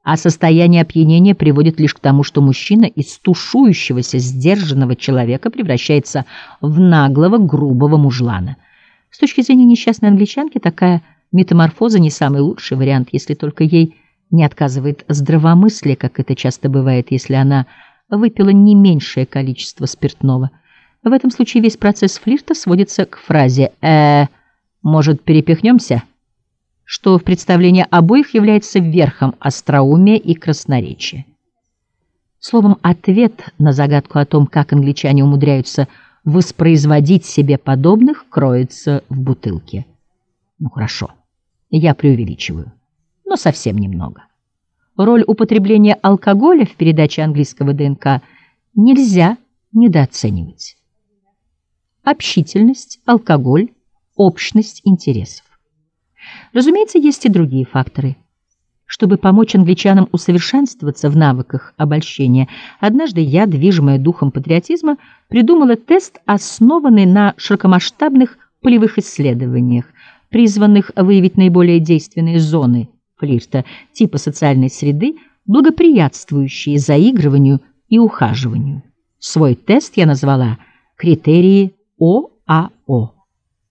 а состояние опьянения приводит лишь к тому, что мужчина из тушующегося, сдержанного человека превращается в наглого, грубого мужлана. С точки зрения несчастной англичанки, такая метаморфоза не самый лучший вариант, если только ей не отказывает здравомыслие, как это часто бывает, если она выпила не меньшее количество спиртного. В этом случае весь процесс флирта сводится к фразе «может, перепихнемся?», что в представлении обоих является верхом остроумия и красноречия. Словом, ответ на загадку о том, как англичане умудряются воспроизводить себе подобных, кроется в бутылке. Ну хорошо, я преувеличиваю, но совсем немного. Роль употребления алкоголя в передаче английского ДНК нельзя недооценивать. Общительность, алкоголь, общность интересов. Разумеется, есть и другие факторы. Чтобы помочь англичанам усовершенствоваться в навыках обольщения, однажды я, движимая духом патриотизма, придумала тест, основанный на широкомасштабных полевых исследованиях, призванных выявить наиболее действенные зоны флирта, типа социальной среды, благоприятствующие заигрыванию и ухаживанию. Свой тест я назвала «Критерии ОАО».